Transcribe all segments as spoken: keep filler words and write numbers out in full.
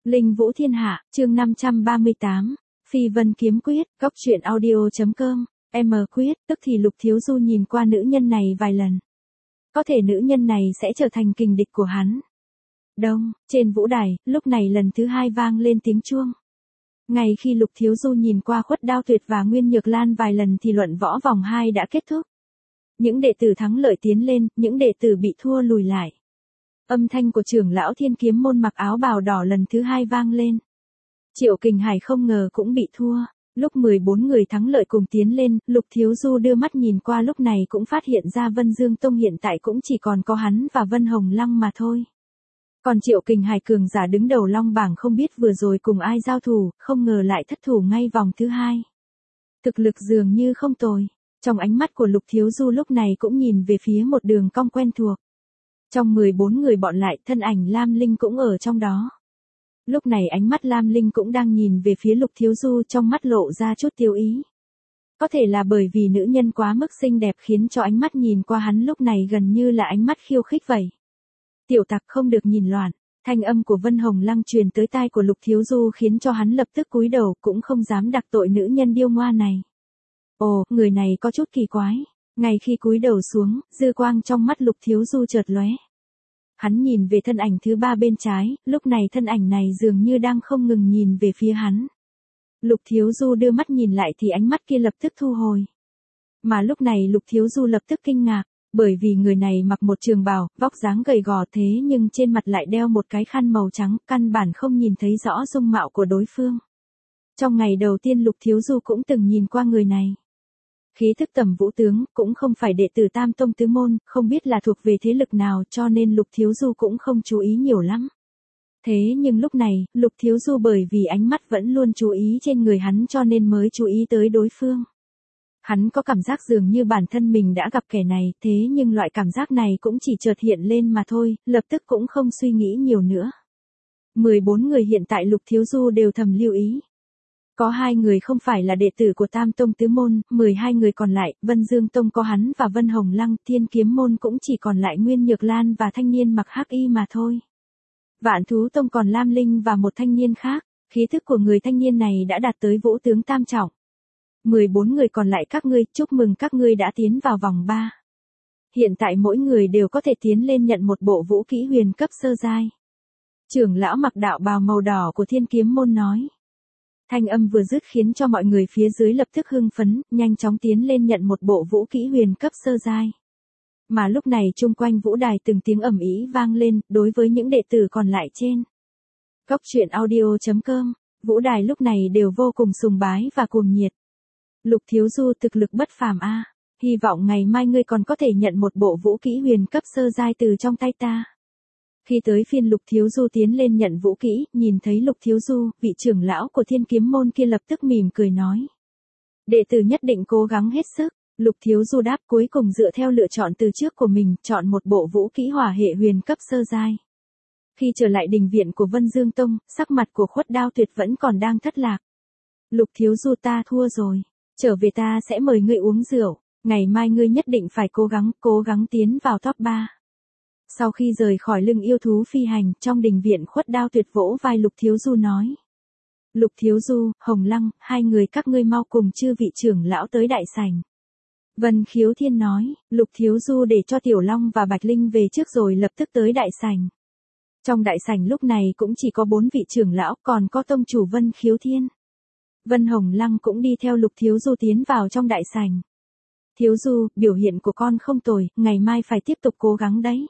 Linh Vũ Thiên Hạ, chương năm trăm ba mươi tám, Phi Vân Kiếm Quyết, Cốc truyện audio.com, M Quyết, tức thì Lục Thiếu Du nhìn qua nữ nhân này vài lần. Có thể nữ nhân này sẽ trở thành kình địch của hắn. Đông, trên vũ đài, lúc này lần thứ hai vang lên tiếng chuông. Ngay khi Lục Thiếu Du nhìn qua Khuất Đao Tuyệt và Nguyên Nhược Lan vài lần thì luận võ vòng hai đã kết thúc. Những đệ tử thắng lợi tiến lên, những đệ tử bị thua lùi lại. Âm thanh của trưởng lão Thiên Kiếm môn mặc áo bào đỏ lần thứ hai vang lên. Triệu Kình Hải không ngờ cũng bị thua. Lúc mười bốn người thắng lợi cùng tiến lên, Lục Thiếu Du đưa mắt nhìn qua lúc này cũng phát hiện ra Vân Dương Tông hiện tại cũng chỉ còn có hắn và Vân Hồng Lăng mà thôi. Còn Triệu Kình Hải cường giả đứng đầu long bảng không biết vừa rồi cùng ai giao thủ, không ngờ lại thất thủ ngay vòng thứ hai. Thực lực dường như không tồi. Trong ánh mắt của Lục Thiếu Du lúc này cũng nhìn về phía một đường cong quen thuộc. Trong mười bốn người bọn lại, thân ảnh Lam Linh cũng ở trong đó. Lúc này ánh mắt Lam Linh cũng đang nhìn về phía Lục Thiếu Du, trong mắt lộ ra chút tiêu ý. Có thể là bởi vì nữ nhân quá mức xinh đẹp khiến cho ánh mắt nhìn qua hắn lúc này gần như là ánh mắt khiêu khích vậy. Tiểu tặc không được nhìn loạn, thanh âm của Vân Hồng Lăng truyền tới tai của Lục Thiếu Du khiến cho hắn lập tức cúi đầu, cũng không dám đặc tội nữ nhân điêu ngoa này. Ồ, người này có chút kỳ quái. Ngay khi cúi đầu xuống, dư quang trong mắt Lục Thiếu Du chợt lóe. Hắn nhìn về thân ảnh thứ ba bên trái, lúc này thân ảnh này dường như đang không ngừng nhìn về phía hắn. Lục Thiếu Du đưa mắt nhìn lại thì ánh mắt kia lập tức thu hồi. Mà lúc này Lục Thiếu Du lập tức kinh ngạc, bởi vì người này mặc một trường bào, vóc dáng gầy gò thế nhưng trên mặt lại đeo một cái khăn màu trắng, căn bản không nhìn thấy rõ dung mạo của đối phương. Trong ngày đầu tiên Lục Thiếu Du cũng từng nhìn qua người này. Khí thức tầm vũ tướng, cũng không phải đệ tử Tam Tông Tứ Môn, không biết là thuộc về thế lực nào cho nên Lục Thiếu Du cũng không chú ý nhiều lắm. Thế nhưng lúc này, Lục Thiếu Du bởi vì ánh mắt vẫn luôn chú ý trên người hắn cho nên mới chú ý tới đối phương. Hắn có cảm giác dường như bản thân mình đã gặp kẻ này, thế nhưng loại cảm giác này cũng chỉ chợt hiện lên mà thôi, lập tức cũng không suy nghĩ nhiều nữa. mười bốn người hiện tại Lục Thiếu Du đều thầm lưu ý. Có hai người không phải là đệ tử của Tam Tông Tứ Môn, mười hai người còn lại, Vân Dương Tông có hắn và Vân Hồng Lăng, Thiên Kiếm môn cũng chỉ còn lại Nguyên Nhược Lan và thanh niên mặc hắc y mà thôi. Vạn Thú Tông còn Lam Linh và một thanh niên khác, khí thức của người thanh niên này đã đạt tới vũ tướng tam trọng. mười bốn người còn lại các ngươi, chúc mừng các ngươi đã tiến vào vòng ba. Hiện tại mỗi người đều có thể tiến lên nhận một bộ vũ kỹ huyền cấp sơ giai. Trưởng lão mặc đạo bào màu đỏ của Thiên Kiếm môn nói. Thanh âm vừa dứt khiến cho mọi người phía dưới lập tức hưng phấn, nhanh chóng tiến lên nhận một bộ vũ kỹ huyền cấp sơ giai. Mà lúc này chung quanh vũ đài từng tiếng ầm ĩ vang lên, đối với những đệ tử còn lại trên Cốc truyện audio.com, vũ đài lúc này đều vô cùng sùng bái và cuồng nhiệt. Lục Thiếu Du thực lực bất phàm a, hy vọng ngày mai ngươi còn có thể nhận một bộ vũ kỹ huyền cấp sơ giai từ trong tay ta. Khi tới phiên Lục Thiếu Du tiến lên nhận vũ kỹ, nhìn thấy Lục Thiếu Du, vị trưởng lão của Thiên Kiếm môn kia lập tức mỉm cười nói. Đệ tử nhất định cố gắng hết sức. Lục Thiếu Du đáp cuối cùng dựa theo lựa chọn từ trước của mình, chọn một bộ vũ kỹ hỏa hệ huyền cấp sơ giai. Khi trở lại đình viện của Vân Dương Tông, sắc mặt của Khuất Đao Tuyệt vẫn còn đang thất lạc. Lục Thiếu Du ta thua rồi. Trở về ta sẽ mời ngươi uống rượu. Ngày mai ngươi nhất định phải cố gắng, cố gắng tiến vào top ba. Sau khi rời khỏi lưng yêu thú phi hành, trong đình viện Khuất Đao Tuyệt vỗ vai Lục Thiếu Du nói. Lục Thiếu Du, Hồng Lăng, hai người các ngươi mau cùng chư vị trưởng lão tới đại sảnh. Vân Khiếu Thiên nói, Lục Thiếu Du để cho Tiểu Long và Bạch Linh về trước rồi lập tức tới đại sảnh. Trong đại sảnh lúc này cũng chỉ có bốn vị trưởng lão, còn có tông chủ Vân Khiếu Thiên. Vân Hồng Lăng cũng đi theo Lục Thiếu Du tiến vào trong đại sảnh. Thiếu Du, biểu hiện của con không tồi, ngày mai phải tiếp tục cố gắng đấy.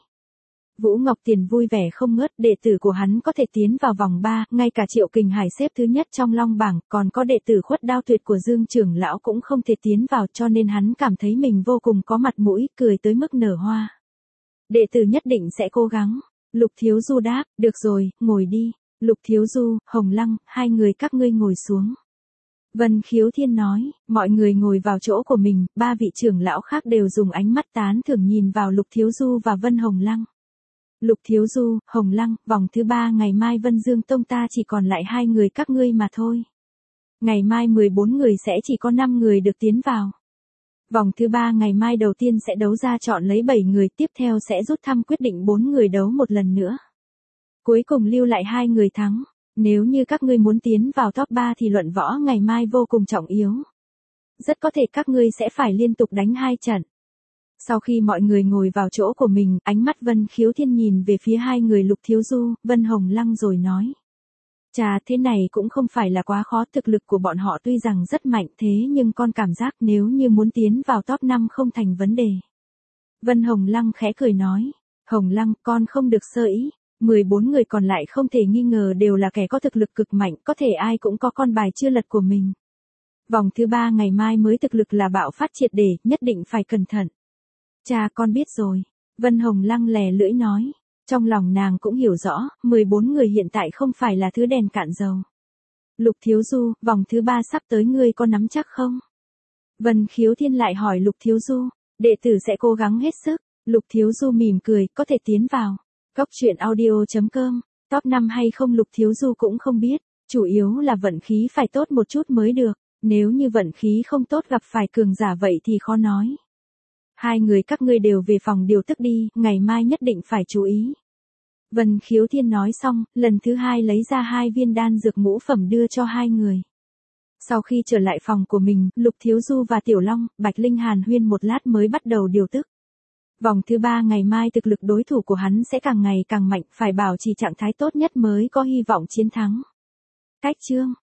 Vũ Ngọc Tiền vui vẻ không ngớt, đệ tử của hắn có thể tiến vào vòng ba, ngay cả Triệu Kình Hải xếp thứ nhất trong long bảng, còn có đệ tử Khuất Đao Tuyệt của Dương trưởng lão cũng không thể tiến vào cho nên hắn cảm thấy mình vô cùng có mặt mũi, cười tới mức nở hoa. Đệ tử nhất định sẽ cố gắng. Lục Thiếu Du đáp, được rồi, ngồi đi. Lục Thiếu Du, Hồng Lăng, hai người các ngươi ngồi xuống. Vân Khiếu Thiên nói, mọi người ngồi vào chỗ của mình, ba vị trưởng lão khác đều dùng ánh mắt tán thưởng nhìn vào Lục Thiếu Du và Vân Hồng Lăng. Lục Thiếu Du, Hồng Lăng, vòng thứ ba ngày mai Vân Dương Tông ta chỉ còn lại hai người các ngươi mà thôi. Ngày mai mười bốn người sẽ chỉ có năm người được tiến vào. Vòng thứ ba ngày mai đầu tiên sẽ đấu ra chọn lấy bảy người, tiếp theo sẽ rút thăm quyết định bốn người đấu một lần nữa. Cuối cùng lưu lại hai người thắng. Nếu như các ngươi muốn tiến vào top ba thì luận võ ngày mai vô cùng trọng yếu. Rất có thể các ngươi sẽ phải liên tục đánh hai trận. Sau khi mọi người ngồi vào chỗ của mình, ánh mắt Vân Khiếu Thiên nhìn về phía hai người Lục Thiếu Du, Vân Hồng Lăng rồi nói. Chà, thế này cũng không phải là quá khó, thực lực của bọn họ tuy rằng rất mạnh thế nhưng con cảm giác nếu như muốn tiến vào top năm không thành vấn đề. Vân Hồng Lăng khẽ cười nói, Hồng Lăng, con không được sơ ý, mười bốn người còn lại không thể nghi ngờ đều là kẻ có thực lực cực mạnh, có thể ai cũng có con bài chưa lật của mình. Vòng thứ ba ngày mai mới thực lực là bạo phát triệt để, nhất định phải cẩn thận. Cha, con biết rồi. Vân Hồng Lăng lè lưỡi nói. Trong lòng nàng cũng hiểu rõ, mười bốn người hiện tại không phải là thứ đèn cạn dầu. Lục Thiếu Du, vòng thứ ba sắp tới ngươi có nắm chắc không? Vân Khiếu Thiên lại hỏi Lục Thiếu Du. Đệ tử sẽ cố gắng hết sức. Lục Thiếu Du mỉm cười, có thể tiến vào. Cốc truyện audio chấm com, top năm hay không Lục Thiếu Du cũng không biết. Chủ yếu là vận khí phải tốt một chút mới được. Nếu như vận khí không tốt gặp phải cường giả vậy thì khó nói. Hai người các ngươi đều về phòng điều tức đi, ngày mai nhất định phải chú ý. Vân Khiếu Thiên nói xong, lần thứ hai lấy ra hai viên đan dược ngũ phẩm đưa cho hai người. Sau khi trở lại phòng của mình, Lục Thiếu Du và Tiểu Long, Bạch Linh hàn huyên một lát mới bắt đầu điều tức. Vòng thứ ba ngày mai thực lực đối thủ của hắn sẽ càng ngày càng mạnh, phải bảo trì trạng thái tốt nhất mới có hy vọng chiến thắng. Cách chương